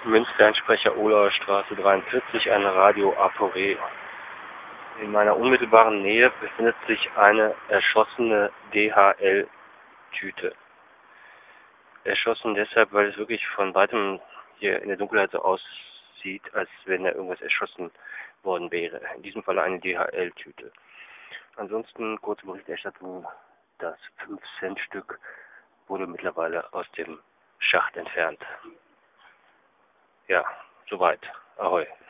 Münster-Sprecher Ohlauer Straße 43, ein Radio Aporé. In meiner unmittelbaren Nähe befindet sich eine erschossene DHL-Tüte. Erschossen deshalb, weil es wirklich von weitem hier in der Dunkelheit so aussieht, als wenn da irgendwas erschossen worden wäre. In diesem Fall eine DHL-Tüte. Ansonsten kurze Berichterstattung: Das 5-Cent-Stück wurde mittlerweile aus dem Schacht entfernt. Ja, soweit. Ahoi.